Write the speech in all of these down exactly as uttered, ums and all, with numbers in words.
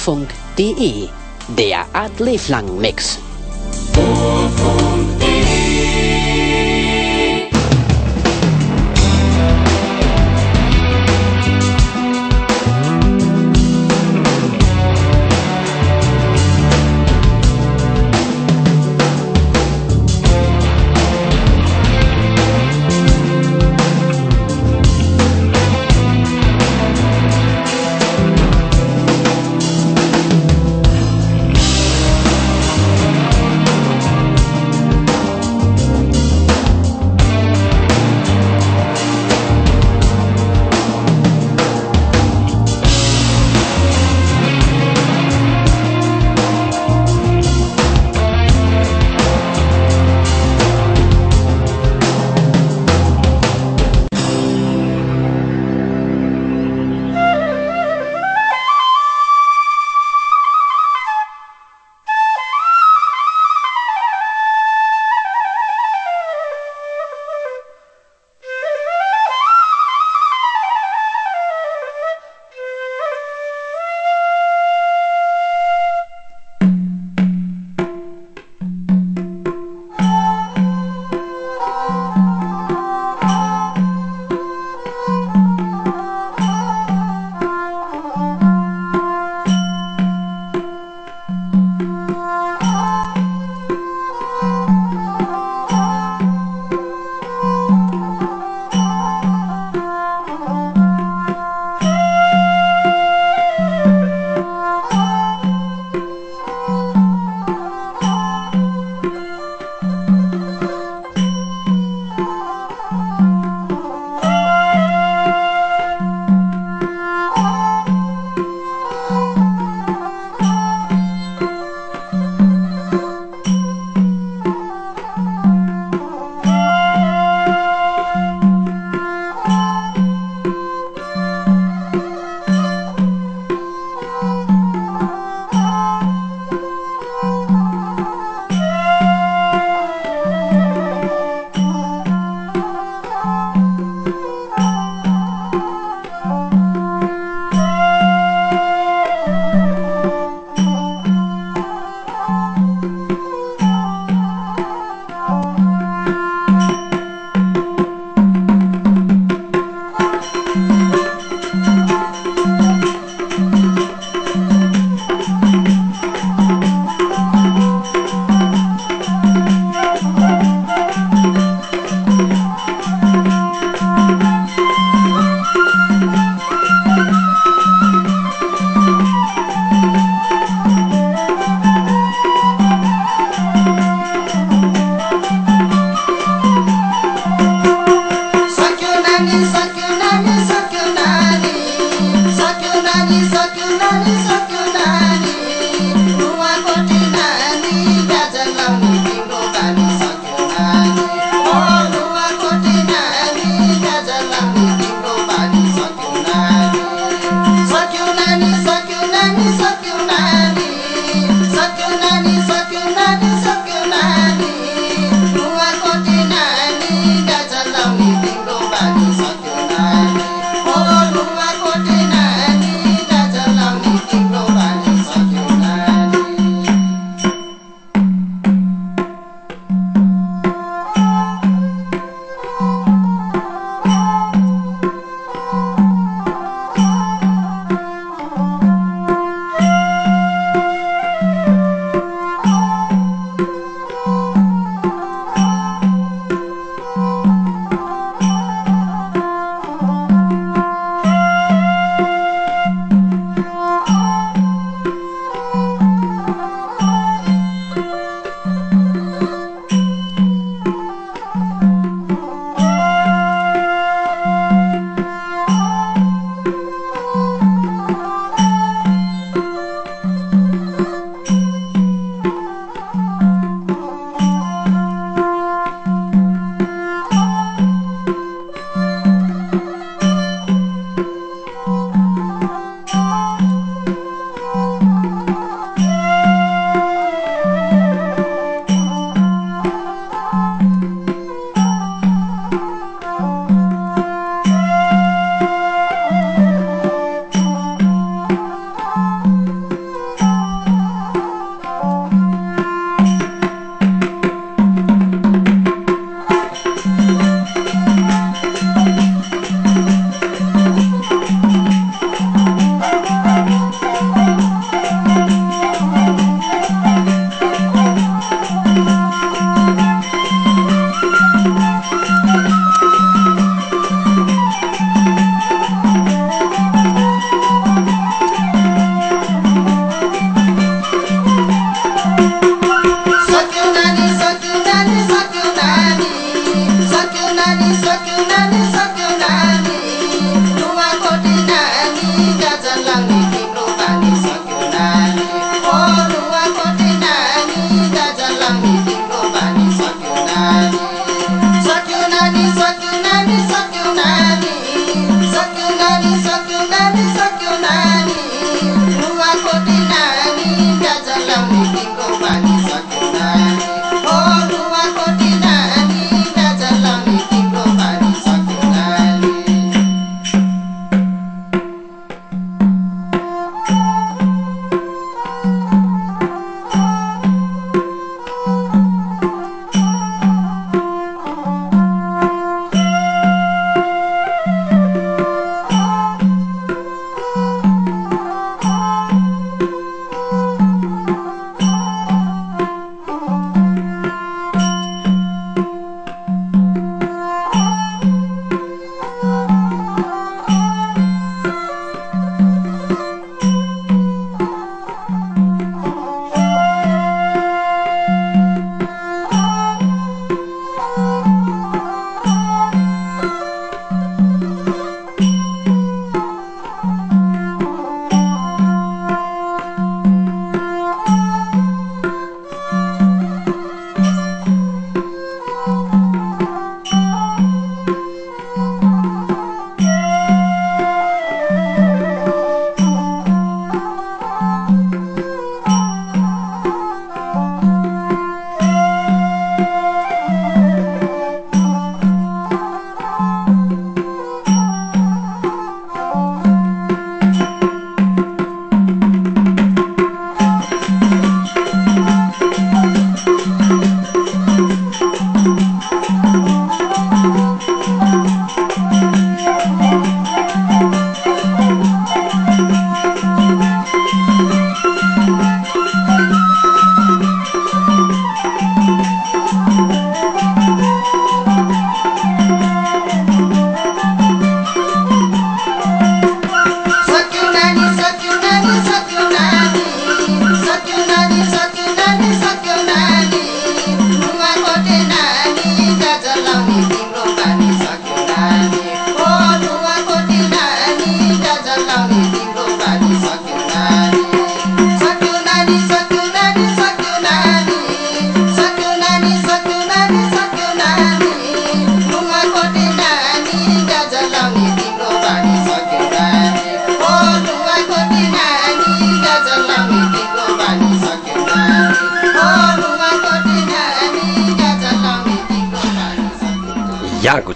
Urfunk punkt de, der Adleflang-Mix. Thank you.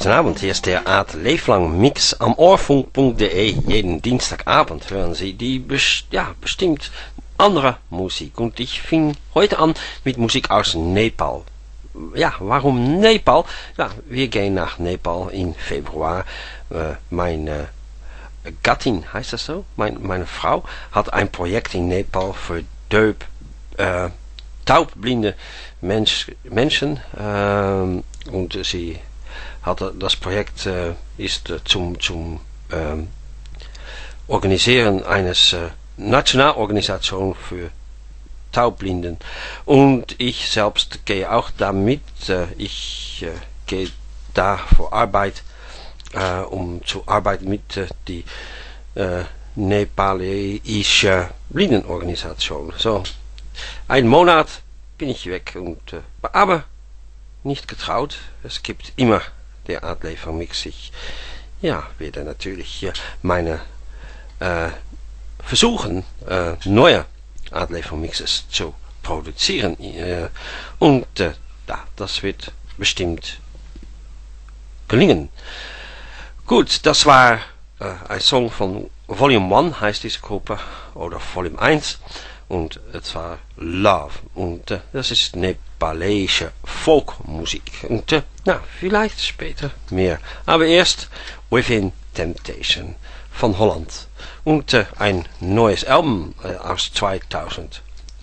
Guten Abend, hier ist der Art Leeflang Mix am Ohrfunk punkt de. Jeden Dienstagabend hören Sie die best ja, bestimmt andere Musik. Und ich fing heute an mit Musik aus Nepal. Ja, warum Nepal? Ja, wir gehen nach Nepal in Februar. Äh, meine Gattin, heißt das so? Mein, meine Frau hat ein Projekt in Nepal für Döp, äh, taubblinde Mensch, Menschen. Äh, und sie hat das Projekt äh, ist äh, zum, zum äh, Organisieren eines äh, Nationalorganisation für Taubblinden. Und ich selbst gehe auch damit. Äh, ich äh, gehe da für Arbeit, äh, um zu arbeiten mit äh, die äh, nepalesische Blindenorganisation. So, ein Monat bin ich weg und äh, aber nicht getraut. Es gibt immer der Art Leeflang Mix. Ich ja, werde natürlich hier meine äh, versuchen, äh, neue Art Leeflang Mixes zu produzieren. Äh, und äh, ja, das wird bestimmt gelingen. Gut, das war äh, ein Song von Volume eins, heißt diese Gruppe, oder Volume eins. Und es war Love. Und äh, das ist nepalesische Folkmusik. Und äh, na, vielleicht später mehr. Aber erst Within Temptation von Holland. Und äh, ein neues Album äh, aus zweitausendvierzehn.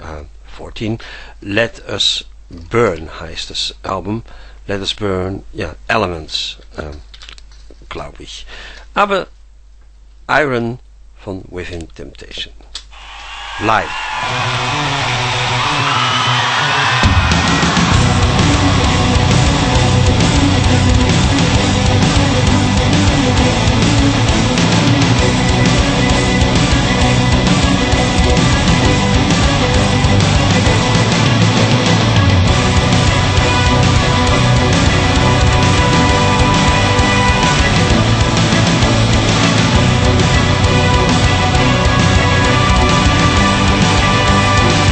Let Us Burn heißt das Album. Let Us Burn, ja, Elements, äh, glaube ich. Aber Iron von Within Temptation. Live. Thank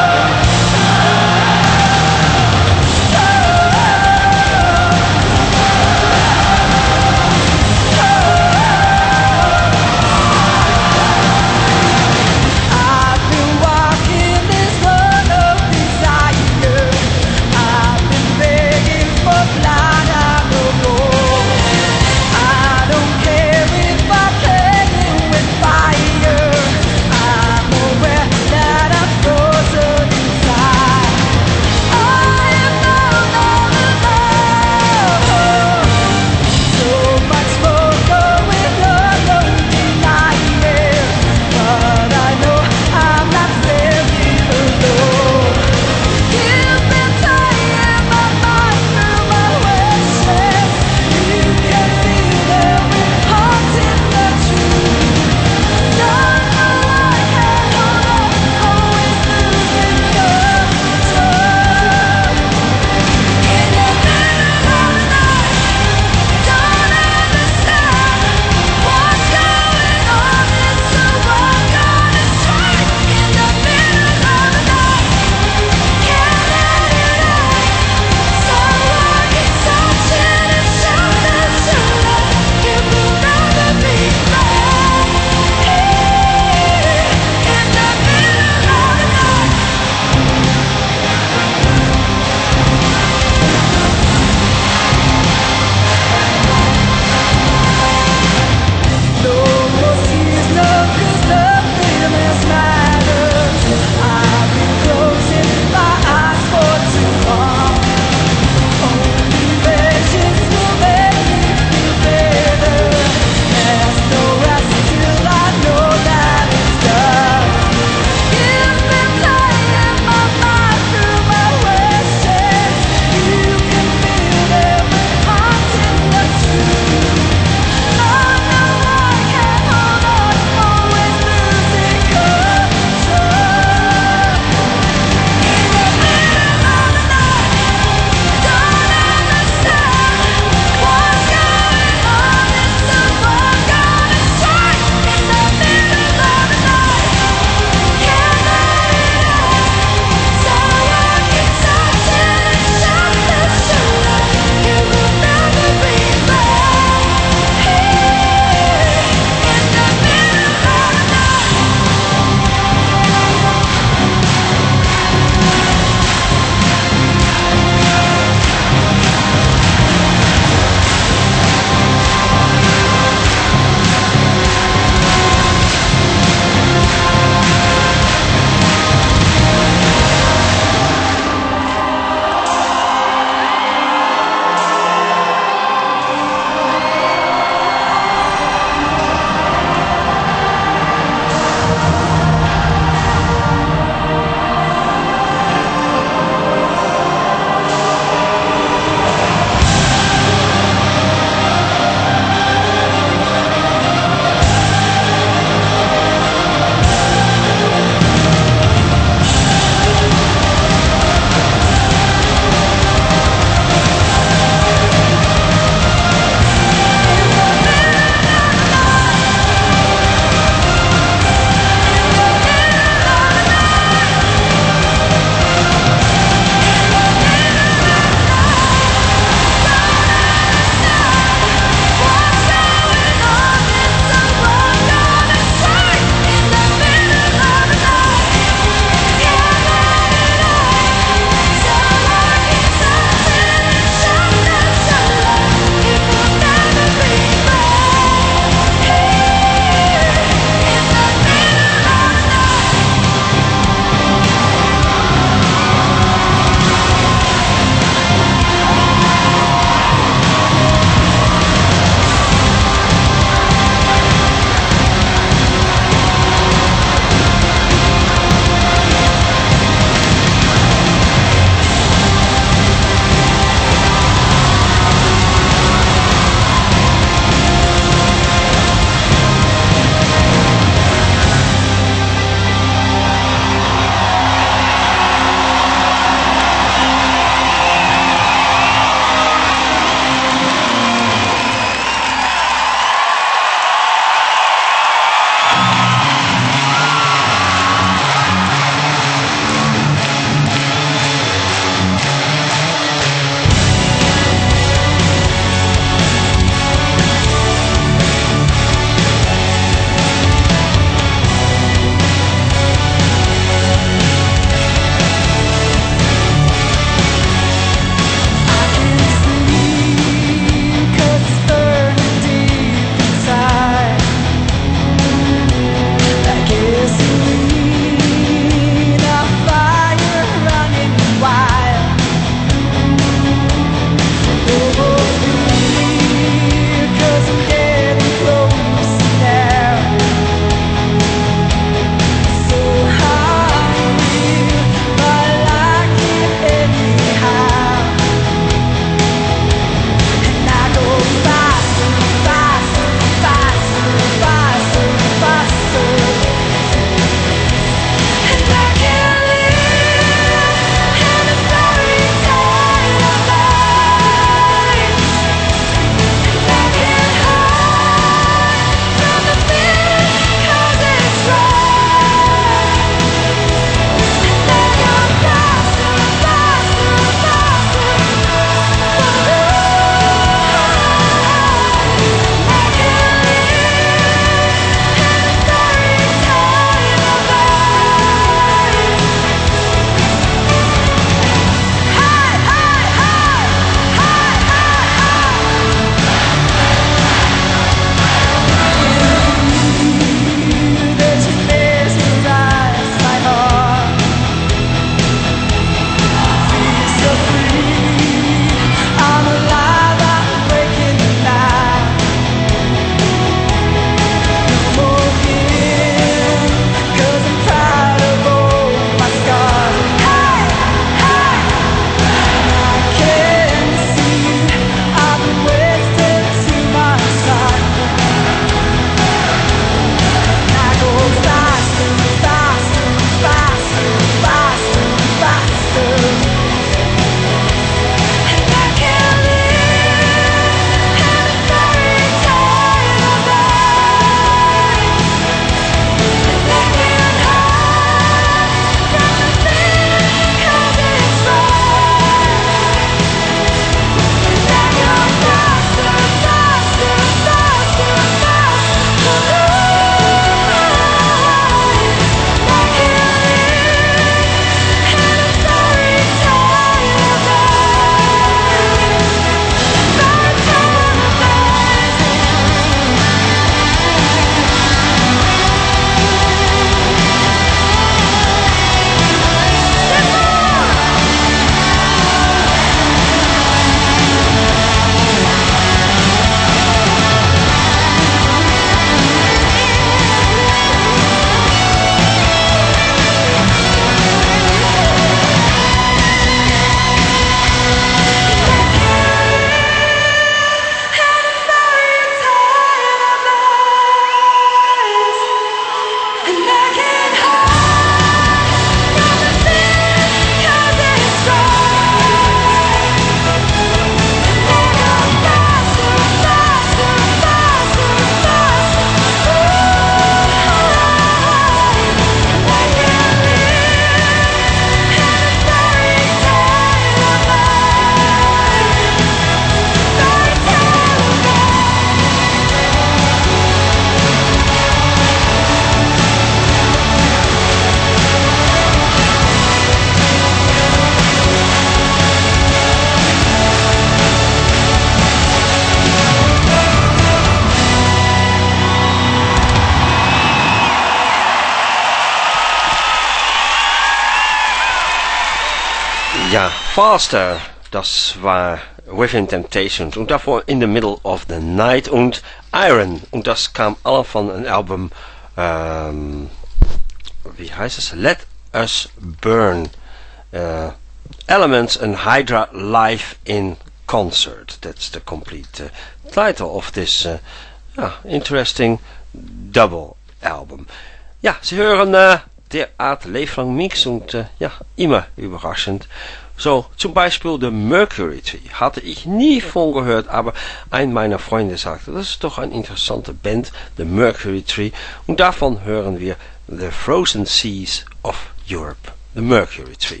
Ja, Faster, das war Within Temptations und davor In the Middle of the Night und Iron und das kam alle von ein Album, ähm, wie heißt es? Let Us Burn. Uh, Elements and Hydra live in concert. That's the complete uh, title of this uh, yeah, interesting double album. Ja, Sie hören uh, der Art Lebenslang Mix und uh, ja, immer überraschend. So, zum Beispiel The Mercury Tree. Hatte ich nie von gehört, aber ein meiner Freunde sagte, das ist doch eine interessante Band, The Mercury Tree. Und davon hören wir The Frozen Seas of Europe. The Mercury Tree.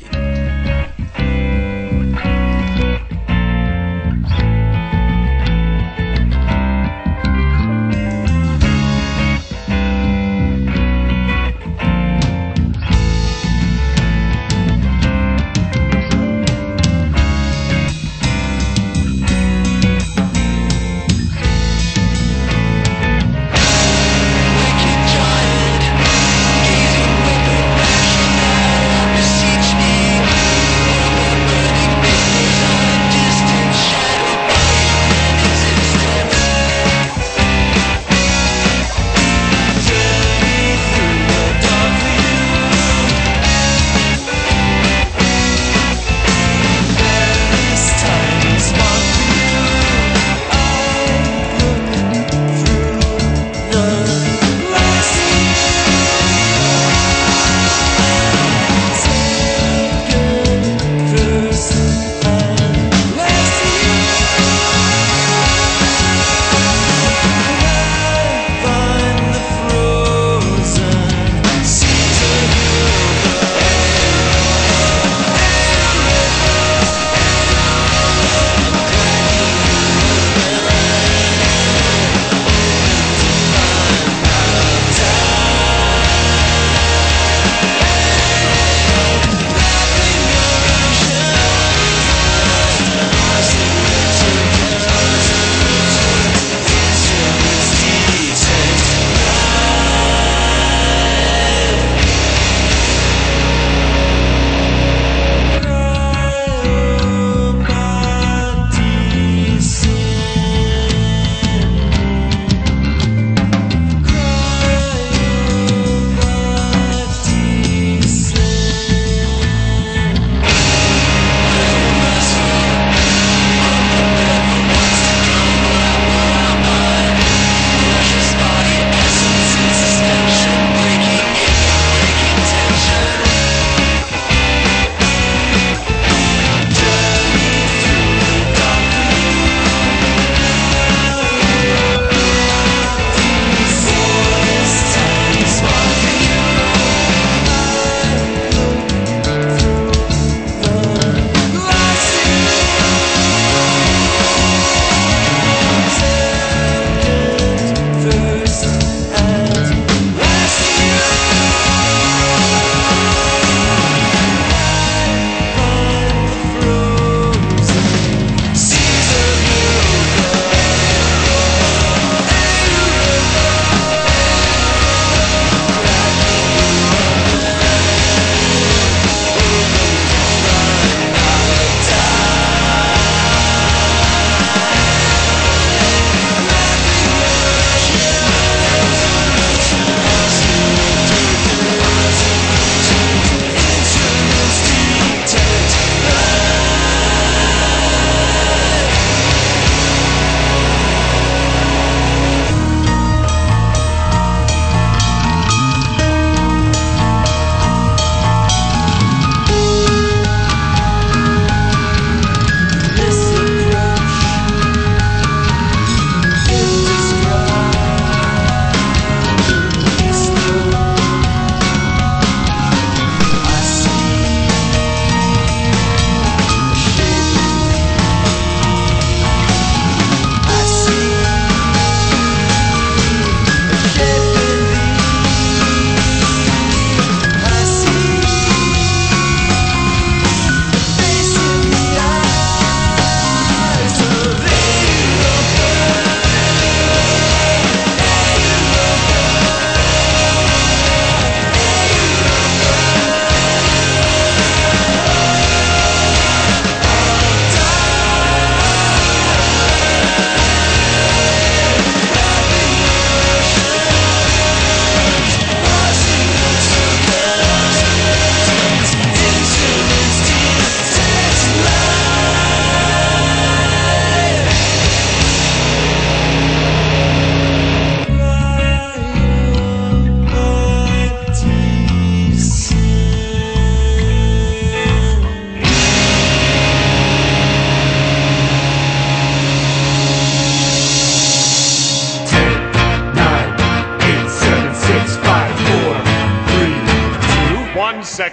Gazing with a passion that besiege me.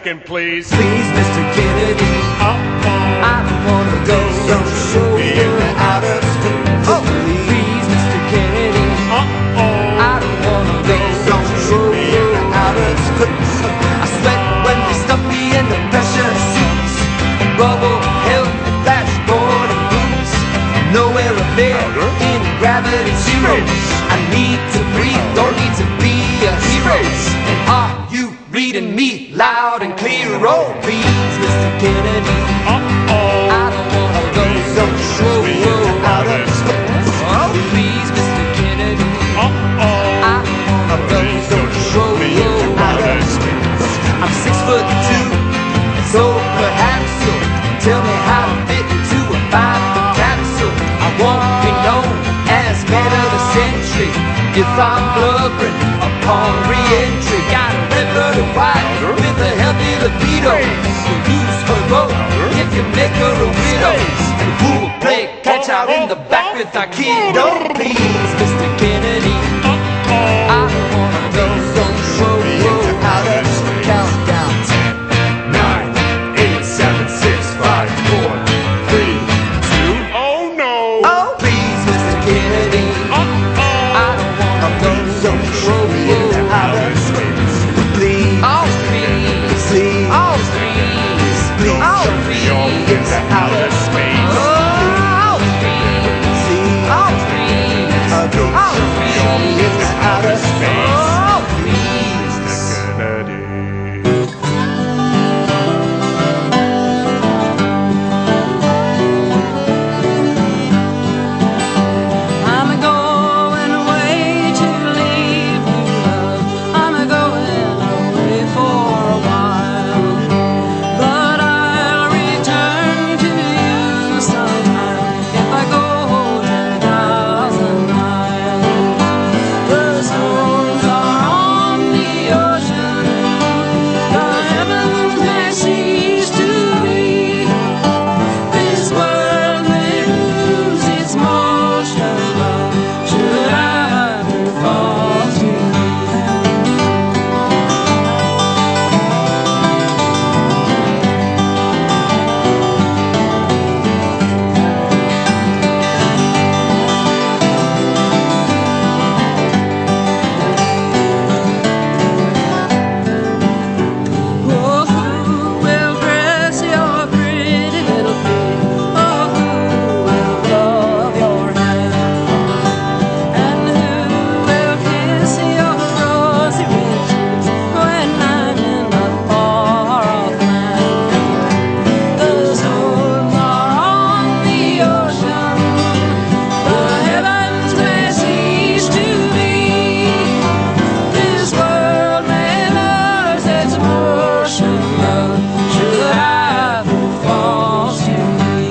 second, please. Please, Mister Kennedy. Uh-oh. I don't wanna go some show in the outer space. Oh, please, Mister Kennedy. Uh-oh. I don't wanna go some show in the outer space. I sweat when they stuff me in the pressure suits, rubble, helmet, dashboard, and boots. Nowhere up there in gravity zero. I need to breathe, don't need to be a hero. And are you reading me loud and clear? Oh, please, Mister Kennedy. Uh-oh. I don't wanna go some show out of space. Oh, please, Mister Kennedy. Uh-oh. I don't wanna go some show out of space. I'm six foot two, so perhaps you'll tell me how to fit into a five-foot capsule. I won't be known as man of the century if I'm blubbering upon re-entry. Got a red-blooded wife with a healthy libido. You'll use her rope if you make her a widow. And who will play catch out in the back with our kid? Oh, please, Mister Kennedy. I don't wanna go so show out of countdown. Ten, nine, eight, seven, six, five, four, three, two. Oh, no. Oh, please, Mister Kennedy. Uh-oh. I don't wanna go so show out of space. Please, oh please, please, oh please, please, oh please, out of space. Oh please, please, oh please, oh please, out of space. Oh please. Kennedy. I'm going away to leave you, love. I'm going away for a while, but I'll return to you sometime if I go ten thousand miles. The storms are on the ocean, the heavens may cease to be. This world may lose its motion, but should I ever fall to Oh, who will dress your pretty little feet? Oh, who will love your hand? And who will kiss your rosy red cheeks when I'm in a far-off land? The storms are on the ocean, the heavens may cease to be. This world may lose its motion, but should I ever fall to me?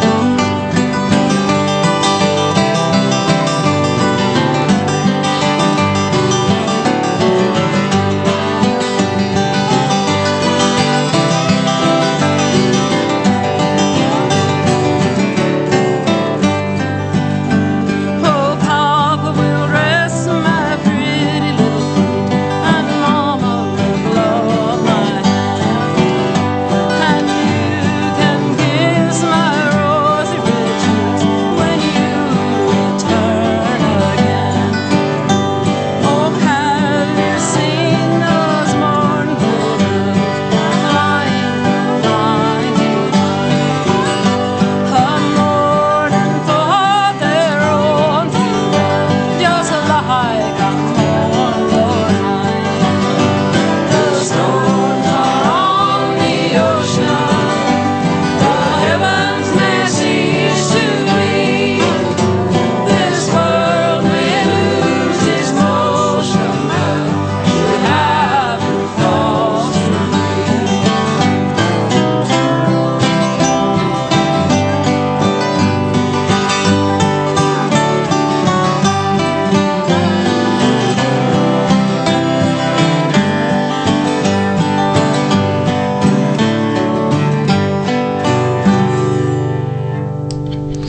Oh, Papa will dress my pretty little feet, and Mama will love my hand, and you can kiss my rosy red cheeks when you return again. Oh, have you seen those mournful doves flying behind you? A mourning for their own true love, just like I mourn for mine. The storms are on the ocean, the heavens may cease to be. This world may lose its motion, but should I ever fall to me?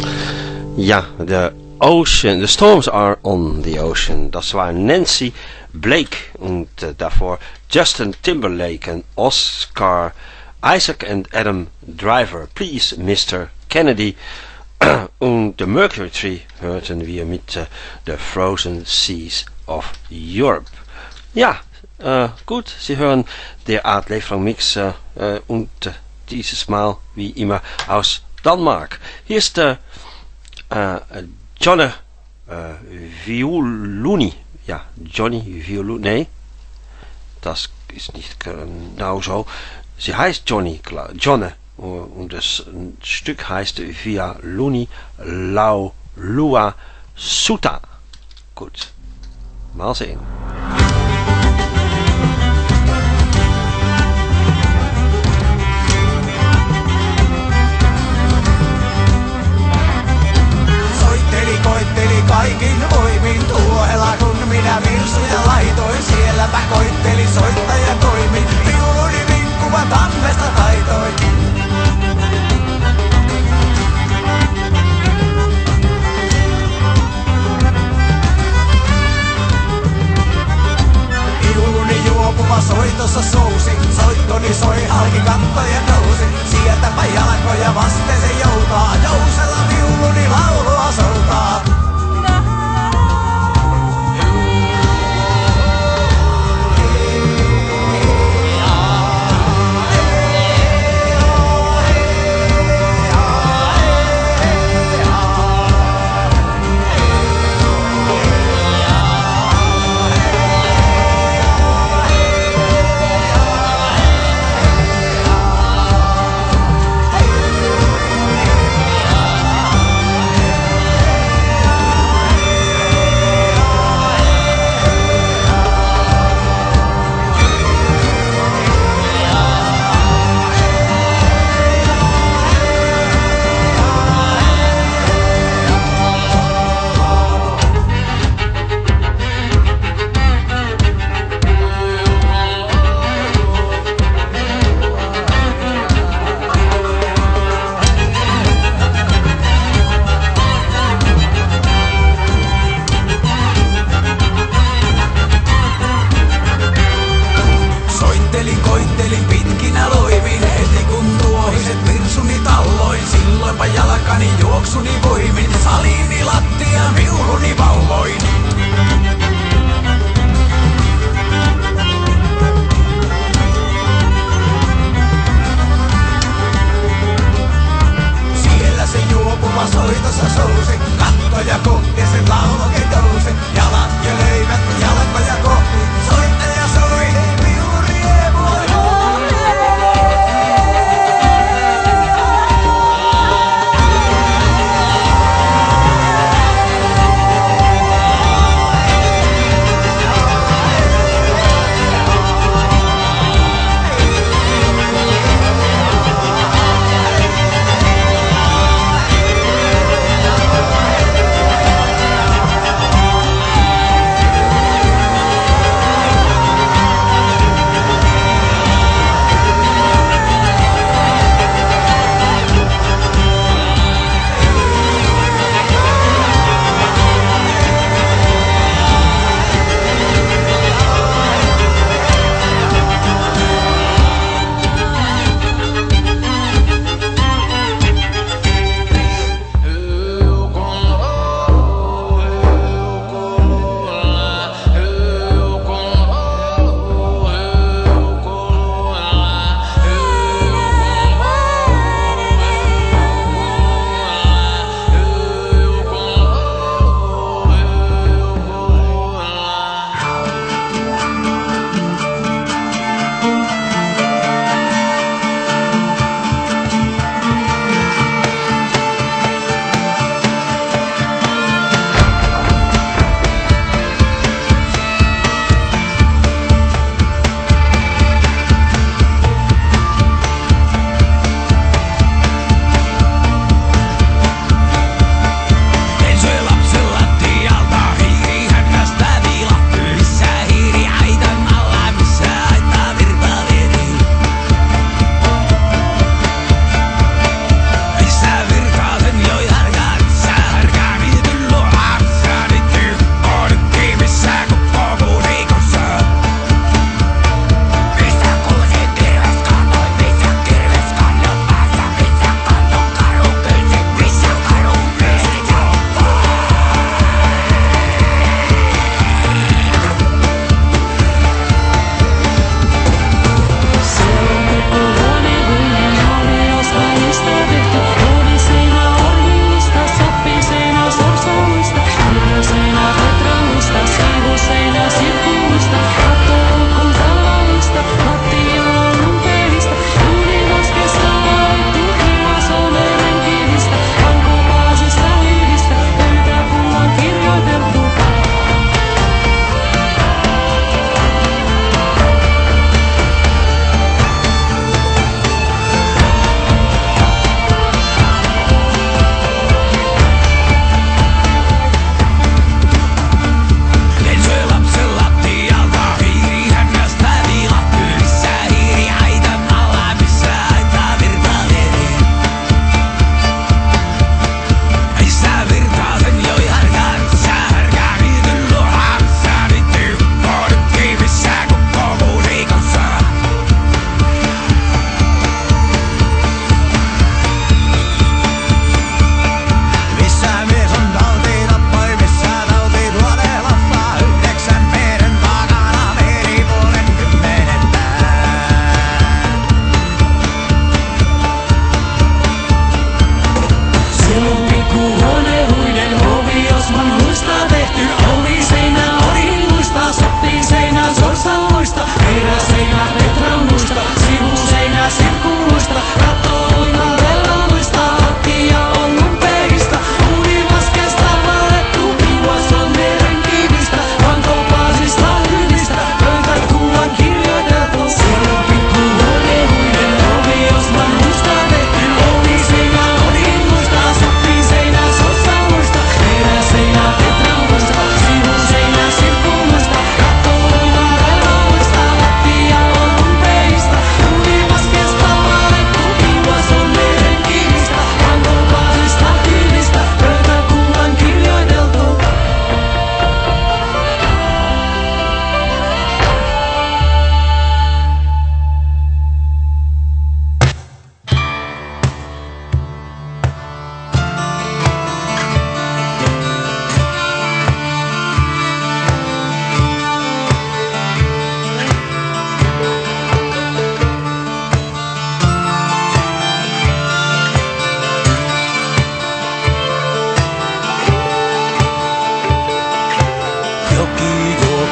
Ja, de Ocean, the storms are on the ocean. Dat is waar Nancy Blake und äh, davor Justin Timberlake und Oscar Isaac and Adam Driver. Please, Mister Kennedy. Und The Mercury Tree hörten wir mit äh, The Frozen Seas of Europe. Ja, äh, gut, Sie hören der Art Leblang Mix äh, äh, und äh, dieses Mal wie immer aus Danmark. Hier ist der äh, Johnny äh, Violuni. Ja, Johnny Violuni. Nee, das ist nicht genau so. Sie heißt Johnny, Johnny. Und das Stück heißt Via Luni Lau Lua Suta. Gut, mal sehen. Soitteli, koitteli kaikin voimin tuohella kun minä virsuja laitoin. Sielläpä koitteli soittaja toimi, viuluni vinkkuva tammesta taitoin.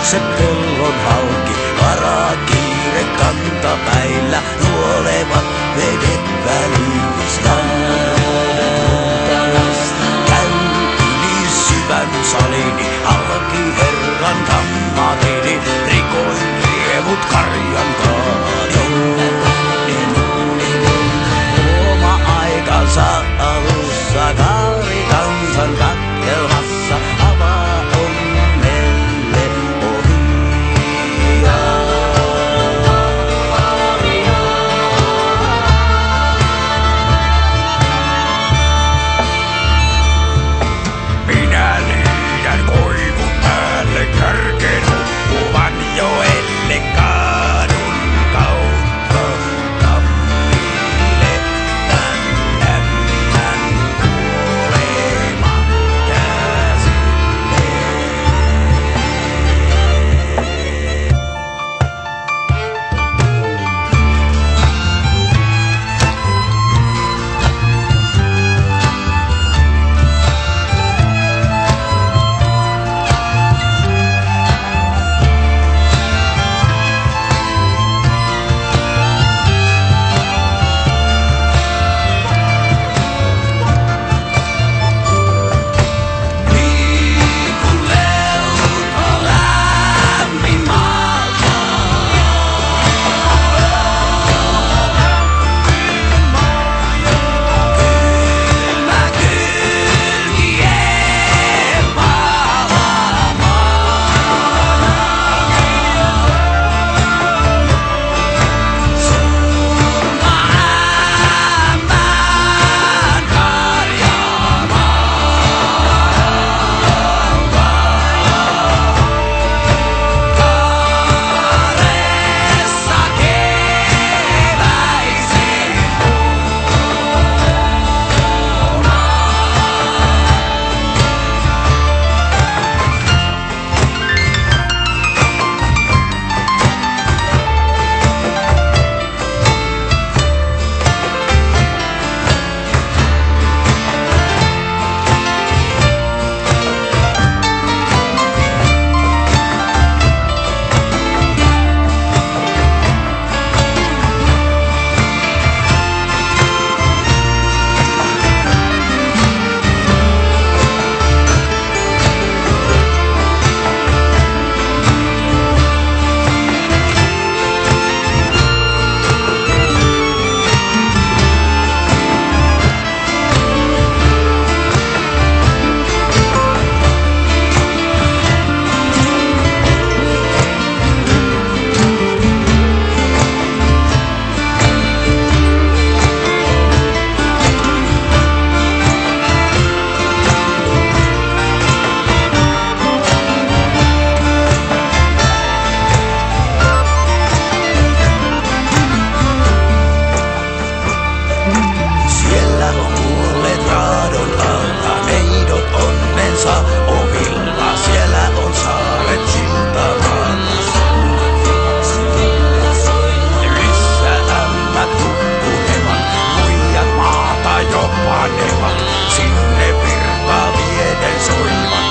se pellon halki, varaa kiire kantapäillä, nuolevat vedet välyistä. Käy yli syvän salini, halki herran tammatini, rikoin riemut karjan kaadon. Oma aikansa alussa, kaari kansan katkelmassa, avaa onnelle ovia. Minä liidän koivun päälle, kärkeen hukkuvan joelle kaadun kautta. Tammille tän lämmän kuolema käsille. Niin kun lellut on lämmin maalta. Kylmä kylmien palama. Summa ämmän karjama. Kaaressa keväisin siellä on kuolleet raadon alta, neidot onnensa ovilla, siellä on saaret siltarannossa. Missä ämmät hukkunevat, muijat maata jo panevat, sinne virtaa vieden soivat.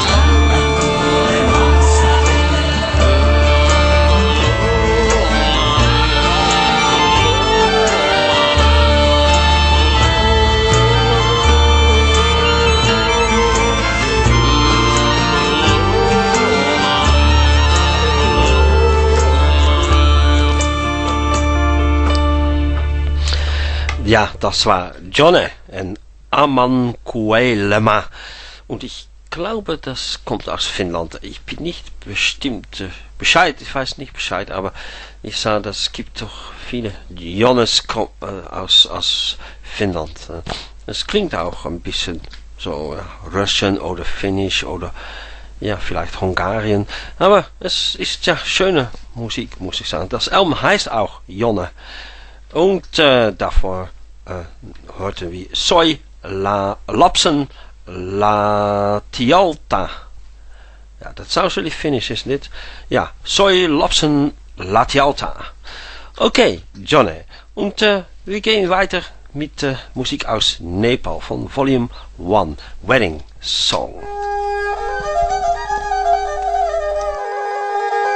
Ja, das war Jonne en Amankuelema. Und ich glaube, das kommt aus Finnland. Ich bin nicht bestimmt äh, Bescheid, ich weiß nicht Bescheid, aber ich sah, das gibt doch viele Jonnes kom- äh, aus, aus Finnland. Äh, Es klingt auch ein bisschen so äh, Russian oder Finnisch oder ja, vielleicht Hungarien. Aber es ist ja schöne Musik, muss ich sagen. Das Album heißt auch Jonne. Und äh, davor äh, hörten wir Soy la Lapsen la Tialta. Ja, dat zou zullen Finnish, isn't it? Ja, Soy Lapsen la Tialta. Okay, Johnny. Und äh, wir gehen weiter mit äh, Musik aus Nepal von Volume one, Wedding Song.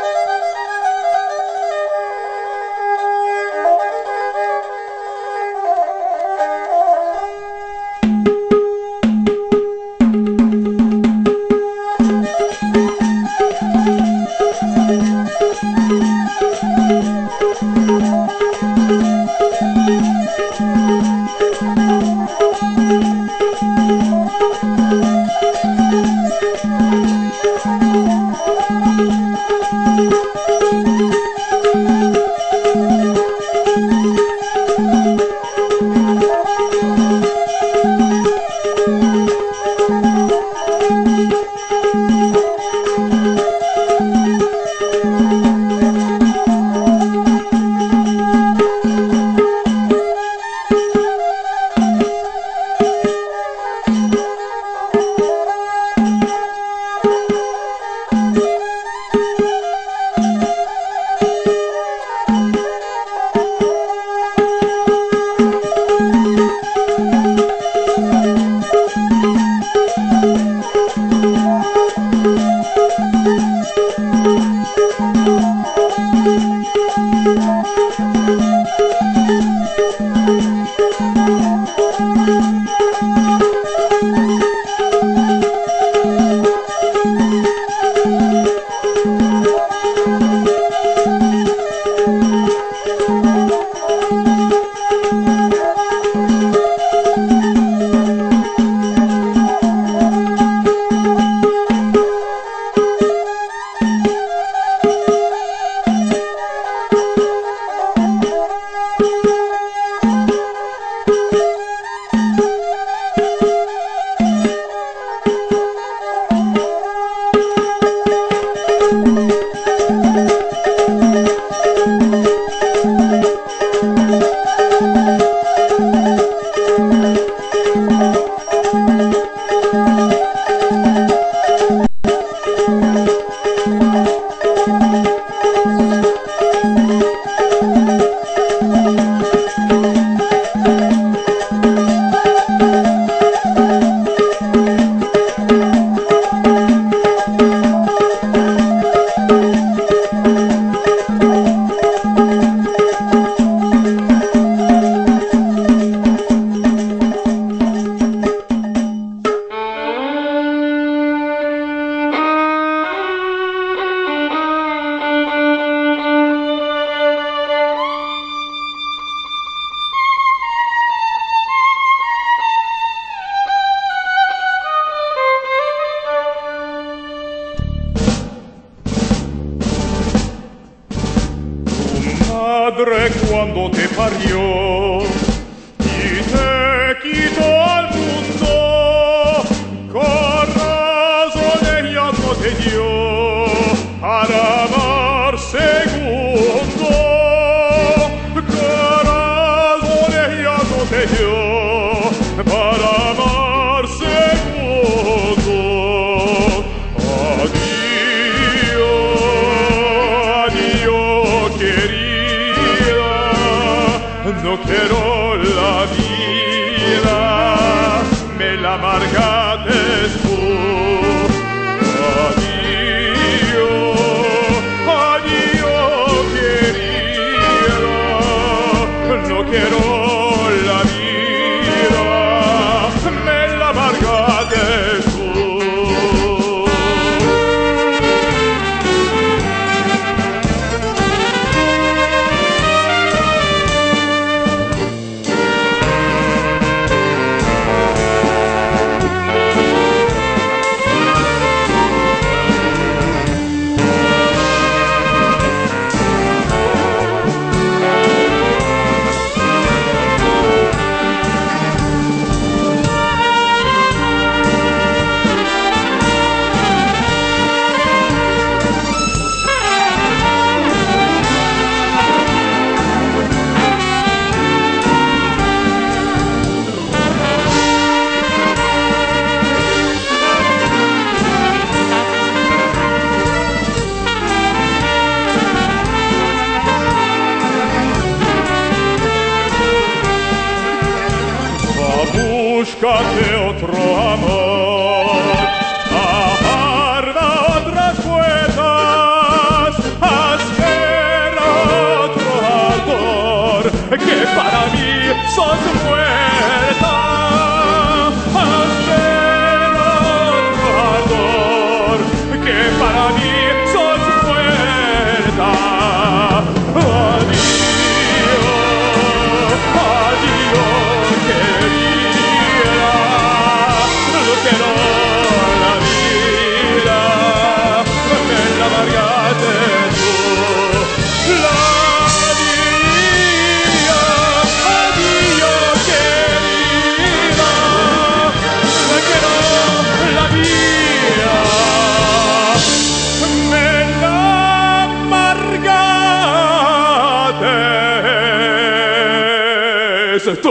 quito al mundo, con razones ya no te dio para amar segundo, con razones ya no te dio para amar segundo. Adiós, adiós querida, no quiero la vida, me la amargaste tú. Adiós, adiós querida, no quiero la vida, me la amargaste tú. Búscate otro amor, agarra otras puertas, espera otro ardor, que para mí sos muerta. Espera otro ardor, que para mí sos muerta. Adiós, adiós querida, no quiero la vida, me la amargaste tú. La diría, adiós querida, no quiero la vida, me la amargaste tú.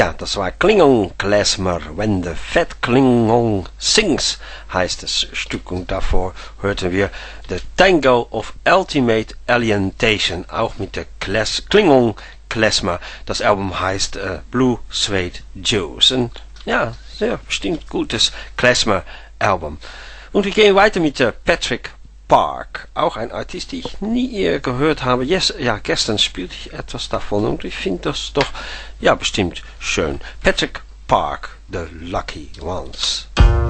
Ja, das war Klingon Klezmer, When the Fat Klingon Sings, heißt das Stück. Und davor hörten wir The Tango of Ultimate Alienation, auch mit der Kles Klingon Klezmer. Das Album heißt äh, Blue Suede Shoes. Ein ja, sehr bestimmt gutes Klezmer-Album. Und wir gehen weiter mit äh, Patrick Park, auch ein Artist, die ich nie eher gehört habe. Yes, ja, gestern spielte ich etwas davon und ich finde das doch, ja, bestimmt schön. Patrick Park, The Lucky Ones.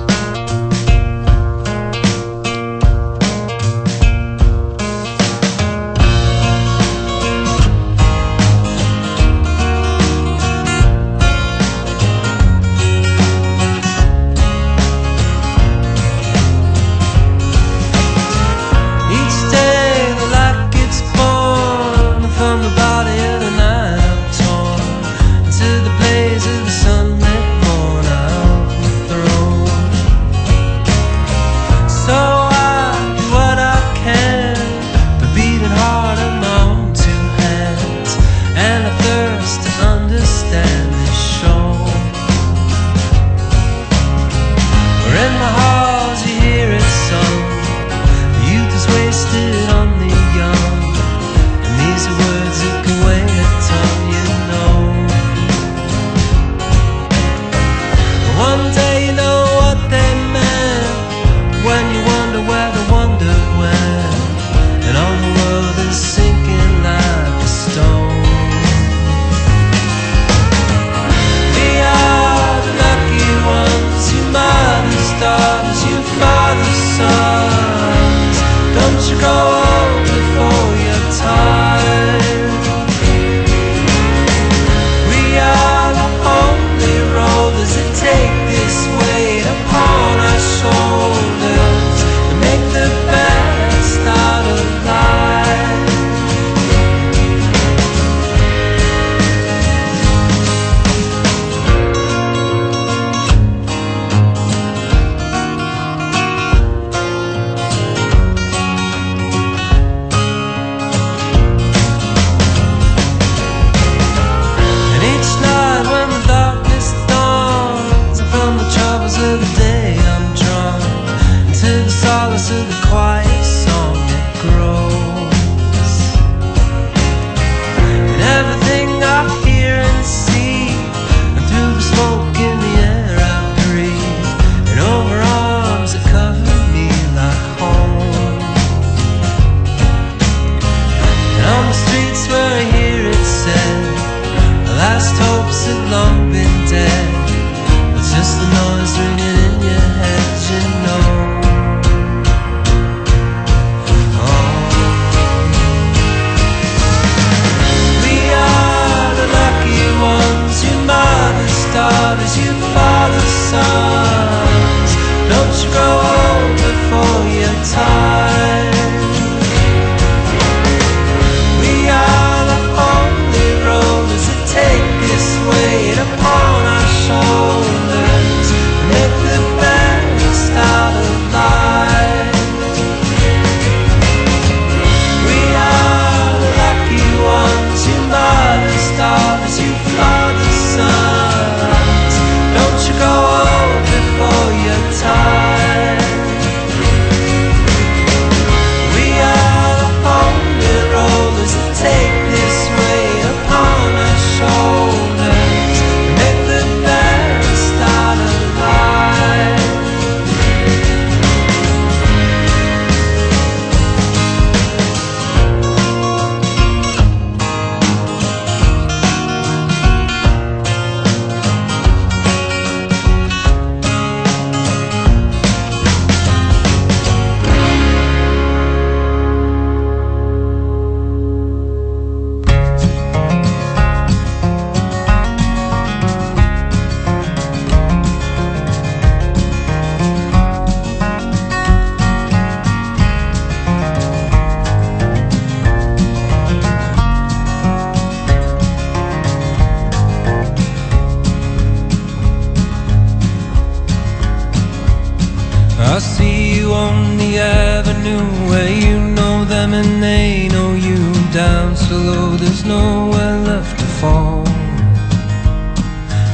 I see you on the avenue where you know them and they know you. Down so low there's nowhere left to fall.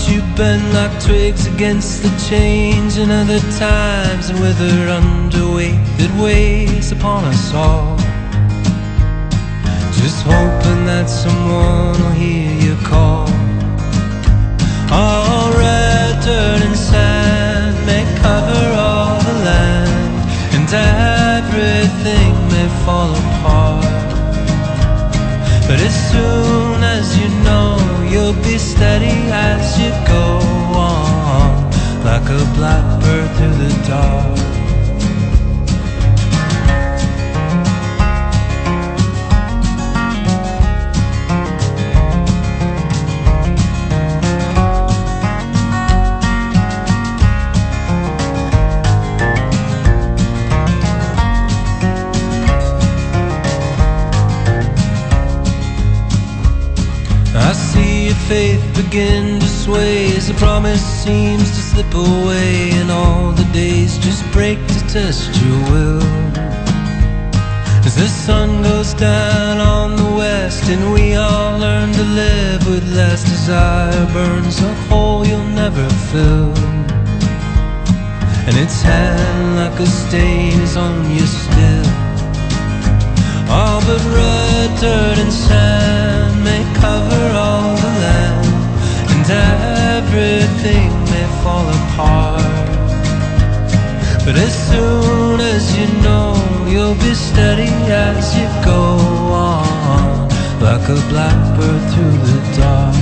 times you bend like twigs against the change, and other times and withered underweight that weighs upon us all. Just hoping that someone will hear you call. All red dirt and sand may cover all the land, and everything may fall apart. But as soon as you know, you'll be steady as you go on, like a blackbird through the dark. Faith begin to sway as the promise seems to slip away, and all the days just break to test your will. As the sun goes down on the west and we all learn to live with less, desire burns a hole you'll never fill, and its hand like a stain is on you still. All but red dirt and sand may cover all the land, and everything may fall apart. But as soon as you know, you'll be steady as you go on, like a blackbird through the dark.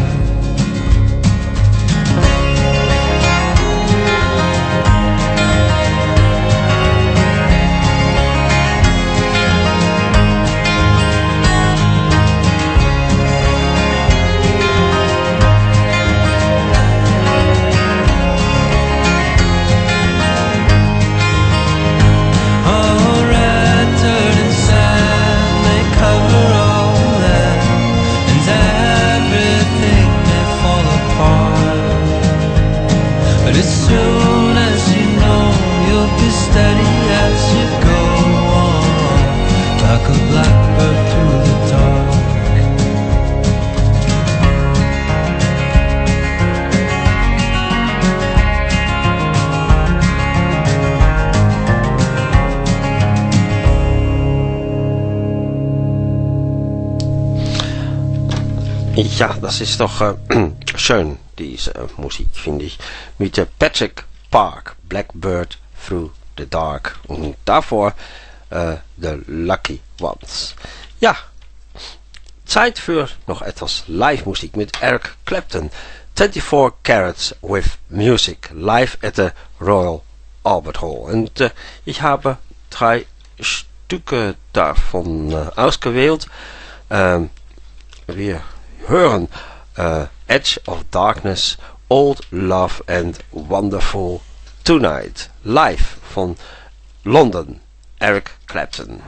Ja, das ist doch äh, schön, diese äh, Musik, finde ich. Mit äh, Patrick Park, Blackbird Through the Dark. Und davor äh, The Lucky Ones. Ja, Zeit für noch etwas Live-Musik mit Eric Clapton. twenty-four Carats with Music, live at the Royal Albert Hall. Und äh, ich habe drei Stücke davon äh, ausgewählt. Ähm, wir hören uh, Edge of Darkness, Old Love and Wonderful Tonight, live van London, Eric Clapton.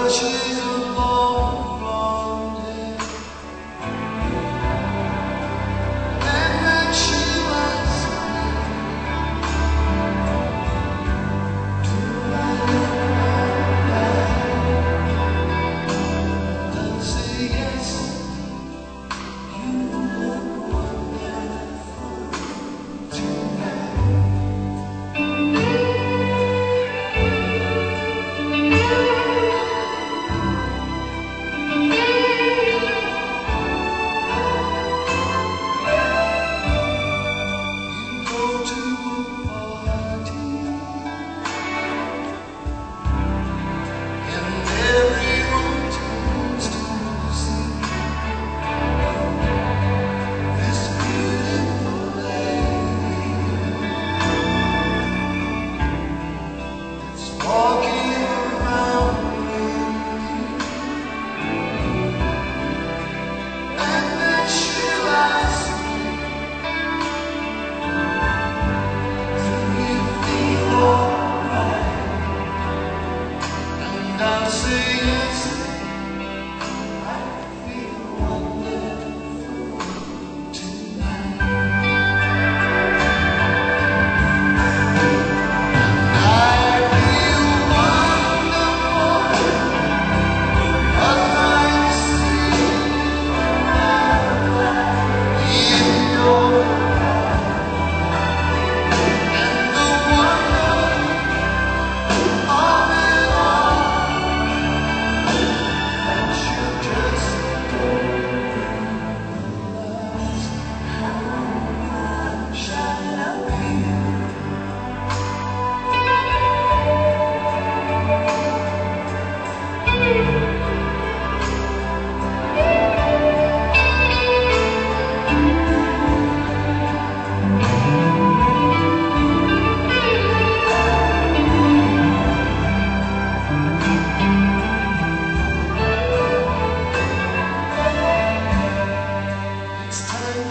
It's time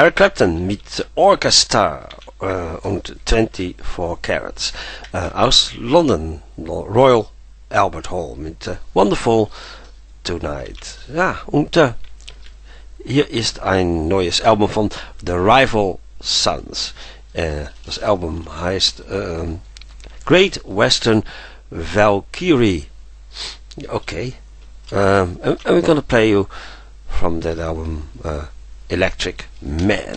Eric Clapton mit Orchestra äh, und vierundzwanzig Carats äh, aus London, Royal Albert Hall mit äh, Wonderful Tonight. Ja, und äh, hier ist ein neues Album von The Rival Sons. Äh, das Album heißt äh, Great Western Valkyrie. Okay. Um, and we're going to play you from that album uh, Electric Man.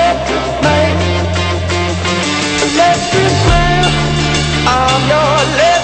Electric man, I'm your electric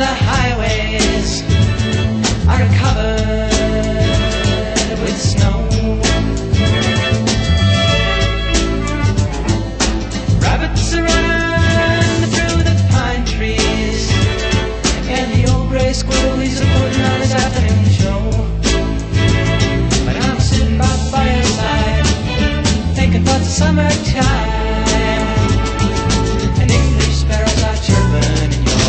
the highways are covered with snow. Rabbits are running through the pine trees, and the old gray squirrel, he's a putting on his afternoon show. But I'm sitting by the fireside, thinking about the summertime, and English sparrows are chirping in your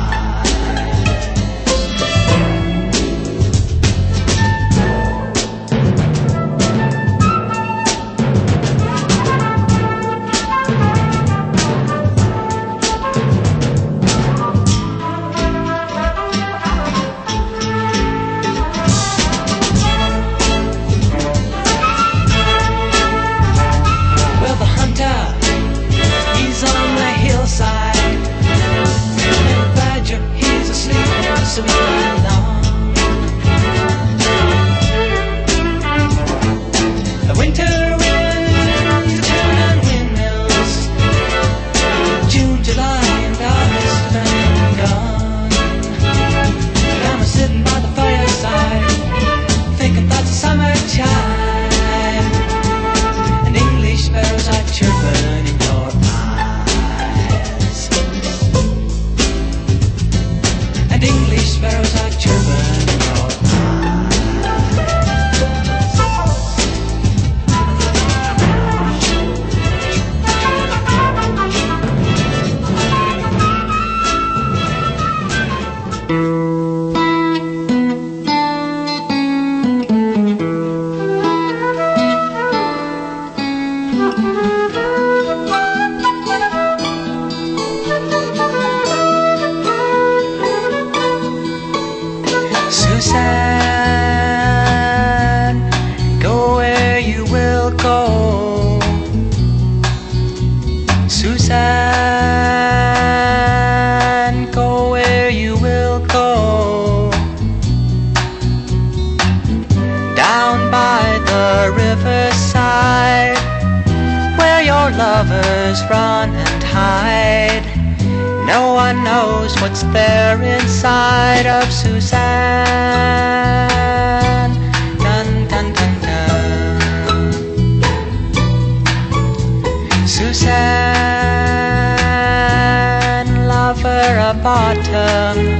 run and hide. No one knows what's there inside of Suzanne. Dun dun dun dun. Suzanne, lover of autumn.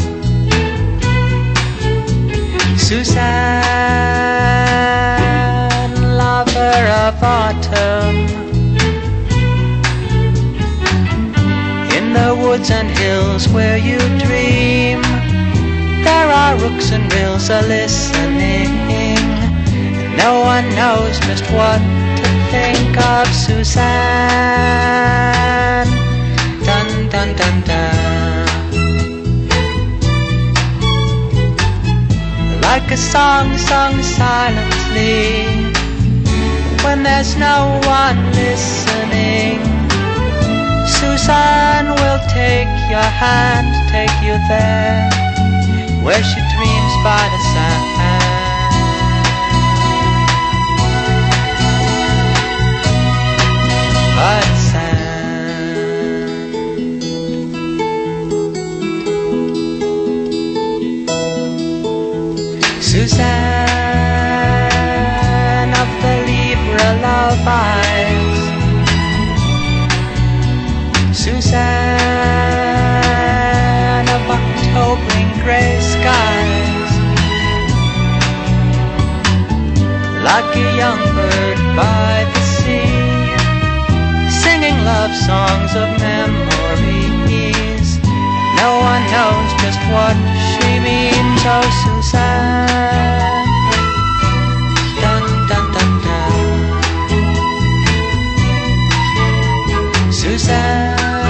Suzanne, lover of autumn. The woods and hills where you dream, there are rooks and rills a-listening, and no one knows just what to think of Suzanne. Dun dun dun dun. Like a song sung silently when there's no one listening, Suzanne will take your hand, take you there, where she dreams by the sand. By the sand. Suzanne of the Libra love eyes, Suzanne of October gray skies, like a young bird by the sea, singing love songs of memories. No one knows just what she means, oh Suzanne. Dun dun dun dun. Suzanne.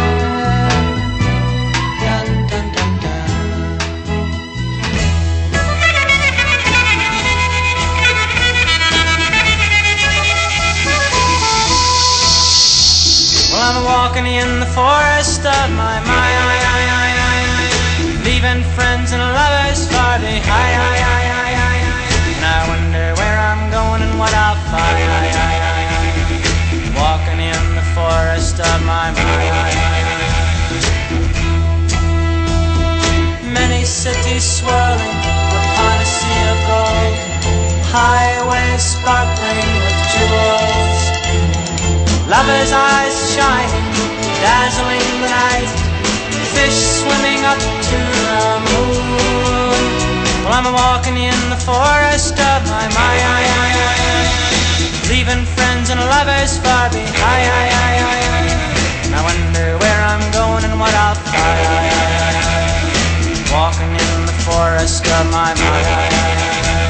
I'm walking in the forest of my mind, leaving friends and lovers far behind, and I wonder where I'm going and what I'll find, walking in the forest of my mind. Many city swirling upon a sea of gold, highways sparkling with jewels, lovers' eyes shining, dazzling the night, fish swimming up to the moon. Well, I'm walking in the forest of my mind, leaving friends and lovers far behind. I wonder where I'm going and what I'll find, walking in the forest of my mind.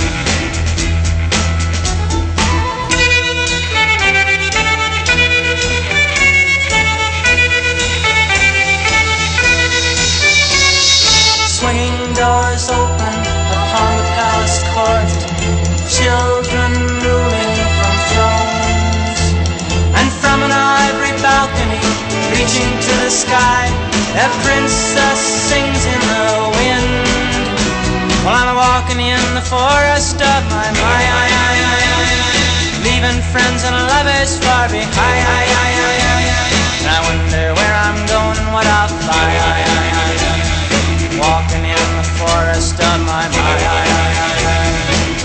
Swinging doors open upon the palace court, children ruling from thrones, and from an ivory balcony reaching to the sky, a princess sings in the wind. Well, I'm walking in the forest of my mind, leaving friends and lovers far behind. And I wonder where I'm going and what I'll find, walking in the forest of my mind.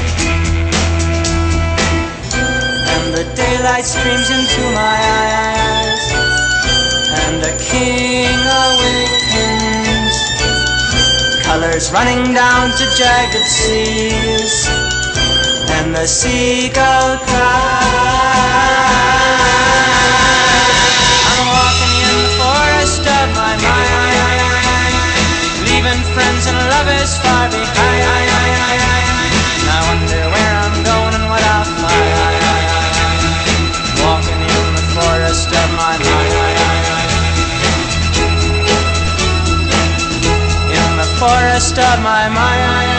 And the daylight streams into my eyes, and the king awakens, colors running down to jagged seas, and the seagull cries. I'm walking in the forest of my mind, leaving friends and lovers far behind. And I wonder where I'm going and what I'll find, walking in the forest of my mind, in the forest of my mind.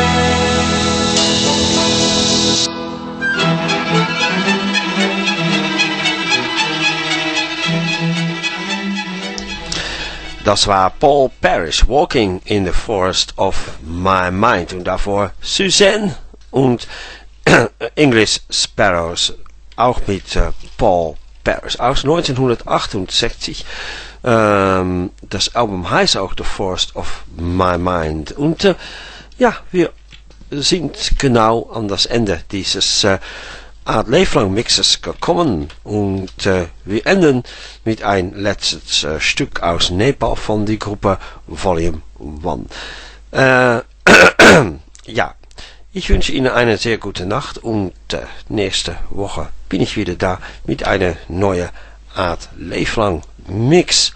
Das war Paul Parrish, Walking in the Forest of My Mind. Und davor Suzanne und English Sparrows, auch mit äh, Paul Parrish aus neunzehnhundertachtundsechzig. Ähm, das Album heißt auch The Forest of My Mind. Und äh, ja, wir sind genau an das Ende dieses äh, Art Leeflang Mixes gekommen und äh, wir enden mit ein letztes äh, Stück aus Nepal von die Gruppe Volume eins. Äh, ja, ich wünsche Ihnen eine sehr gute Nacht und äh, nächste Woche bin ich wieder da mit einer neuen Art Leeflang Mix.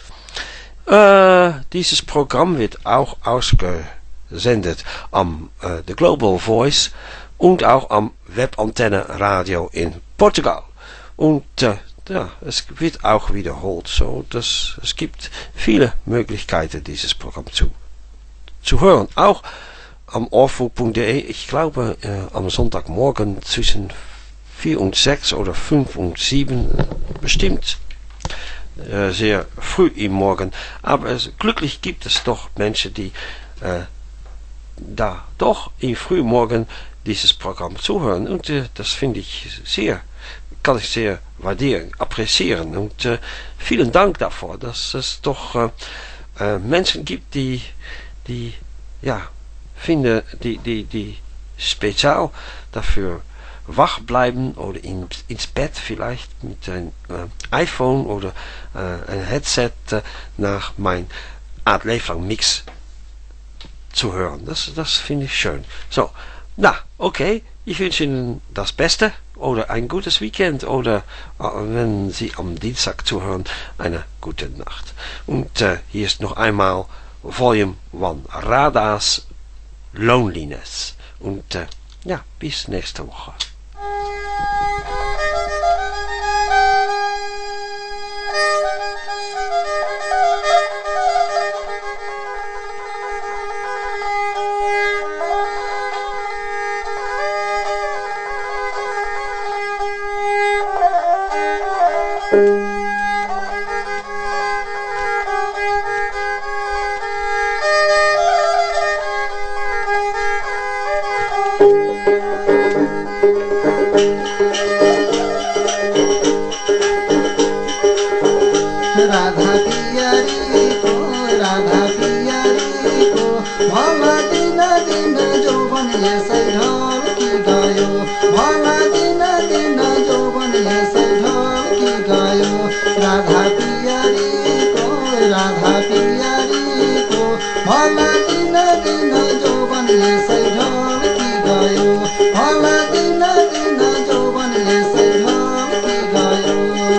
Äh, dieses Programm wird auch ausgesendet am äh, The Global Voice und auch am Webantenne Radio in Portugal. Und äh, ja, es wird auch wiederholt, so dass es gibt viele Möglichkeiten, dieses Programm zu, zu hören. Auch am ohrfunk punkt de, ich glaube äh, am Sonntagmorgen zwischen vier und sechs oder fünf und sieben, bestimmt äh, sehr früh im Morgen. Aber es, glücklich gibt es doch Menschen, die äh, da doch im Frühmorgen dieses Programm zuhören und äh, das finde ich sehr, kann ich sehr waardieren, apprecieren und äh, vielen Dank dafür, dass es doch äh, äh, Menschen gibt, die, die, ja, finden, die, die, die speziell dafür wach bleiben oder in, ins Bett vielleicht mit ein äh, iPhone oder äh, ein Headset äh, nach mein Art Leeflang Mix zu hören. Das, das finde ich schön. So. Na, okay, ich wünsche Ihnen das Beste oder ein gutes Weekend oder äh, wenn Sie am Dienstag zuhören, eine gute Nacht. Und äh, hier ist noch einmal Volume eins, Radha's Loneliness. Und äh, ja, bis nächste Woche. Radha Piyari ko, Radha Piyari ko, Mama दिन दिन जौवन यसै ढल्की गयो भला दिन दिन जौवन यसै ढल्की गयो राधा पियरीको राधा पियरीको भला दिन दिन जौवन यसै ढल्की गयो भला दिन दिन जौवन यसै ढल्की गयो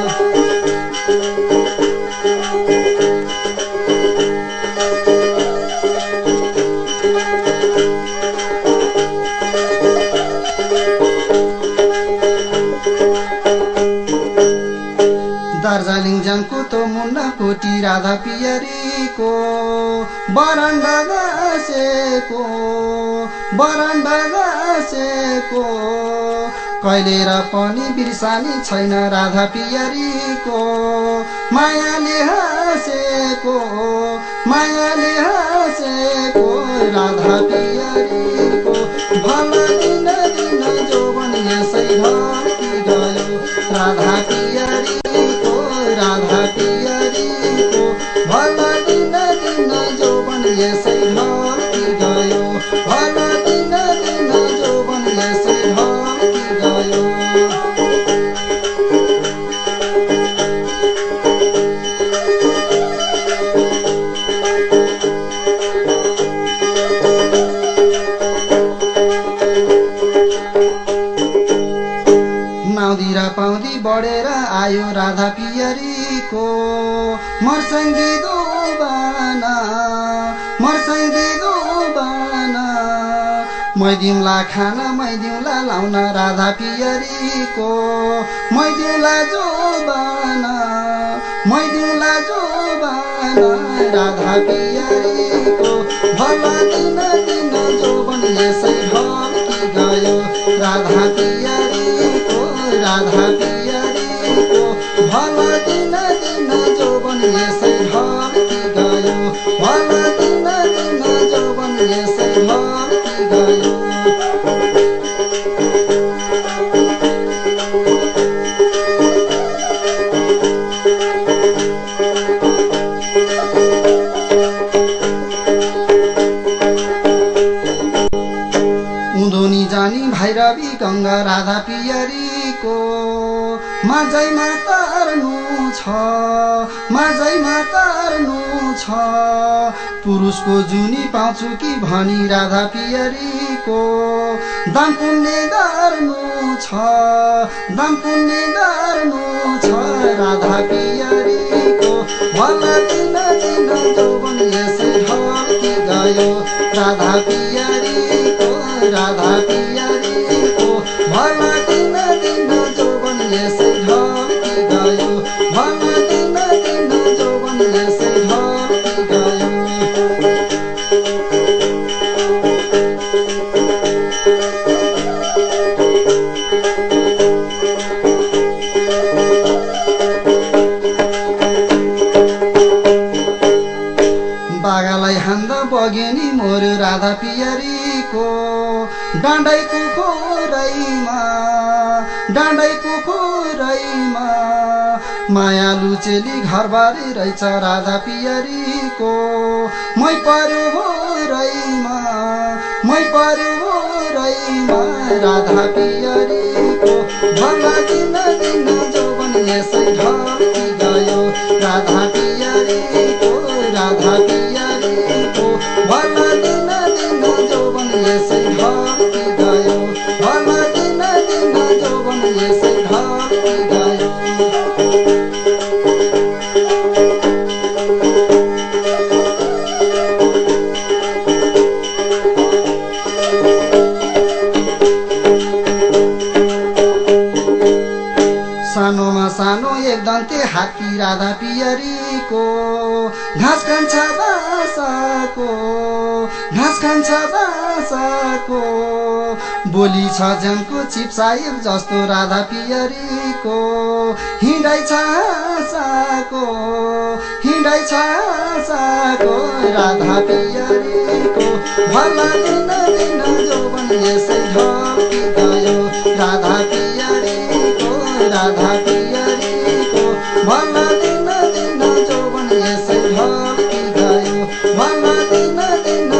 दार्जिलिङ जनको मुन्ना कोटी राधा पियरीको बरन्डा गाँसेको बरन्डा गाँसेको कहिले र पनि बिर्सानी छैन राधा पियरीको मायाले हाँसेको मायाले हाँसेको राधा पियरीको भला दिन दिन जौवन यसै ढल्की गयो राधा पियरीको राधा पियरीको भला दिन दिन जौवन यसै ढल्की गयो भला दिन दिन जौवन यसै ढल्की गयो नाउदिरा पाउँदी बढेर आयो राधा पियरीको मर्सङ्गी दोबाना मर्सङ्गी दोबाना मै दिउँला खाना मै दिउँला लाउन राधा पियरीको मै दिउँला जोबाना मै दिउँला जोबाना राधा पियरीको भला दिन दिन जौवन यसै ढल्की गयो राधा पियरीको राधा पियरीको भला दिन दिन जौवन यसै ढल्की गयो भला दिन दिन जौवन यसै ढल्की गयो उधोनी जानी भैरवी गङ्गा राधा पियरीको माझैमा तार्नु छ माझैमा तार्नु छ पुरुषको जुनी पाउँछु कि भनी राधा पियरीको दाम पुण्य गर्नु छ दाम पुण्य गर्नु छ राधा पियरीको भला दिन दिन जौवन यसै ढल्की गयो राधा पियरीको राधा पियरीको भला दिन दिन जौवन यसै ढल्की गयो भला दिन दिन जौवन यसै ढल्की गयो बागालाई हान्दा बगेनी मोर राधा पियरीको डाँडैको खोरैमा डाँडैको खोरैमा मायालु चेली घरबारी रहेछ राधा पियरीको मै पर्यो हो रैमा मै पर्यो हो रैमा राधा पियरीको भला दिन दिन जौवन यसै ढल्की गयो राधा पियरीको राधा पियरीको भला दिन दिन जौवन यसै ढल्की गयो भला दिन दिन जौवन यसै ढल्की गयो सानोमा सानो एक दन्ते हात्ती राधा पियरीको घाँस खान्छ बासाको घाँस खान्छ बासाको बोली छ जनको चिप्साइर जस्तो राधा पियरीको हिँडाइ छ हाँसाको हिँडाइ छ हाँसाको राधा पियरीको भला दिन दिन जौवन यसै ढल्की गयो राधा पियरीको राधा पियरीको भला दिन दिन जौवन यसै ढल्की गयो भला दिन दिन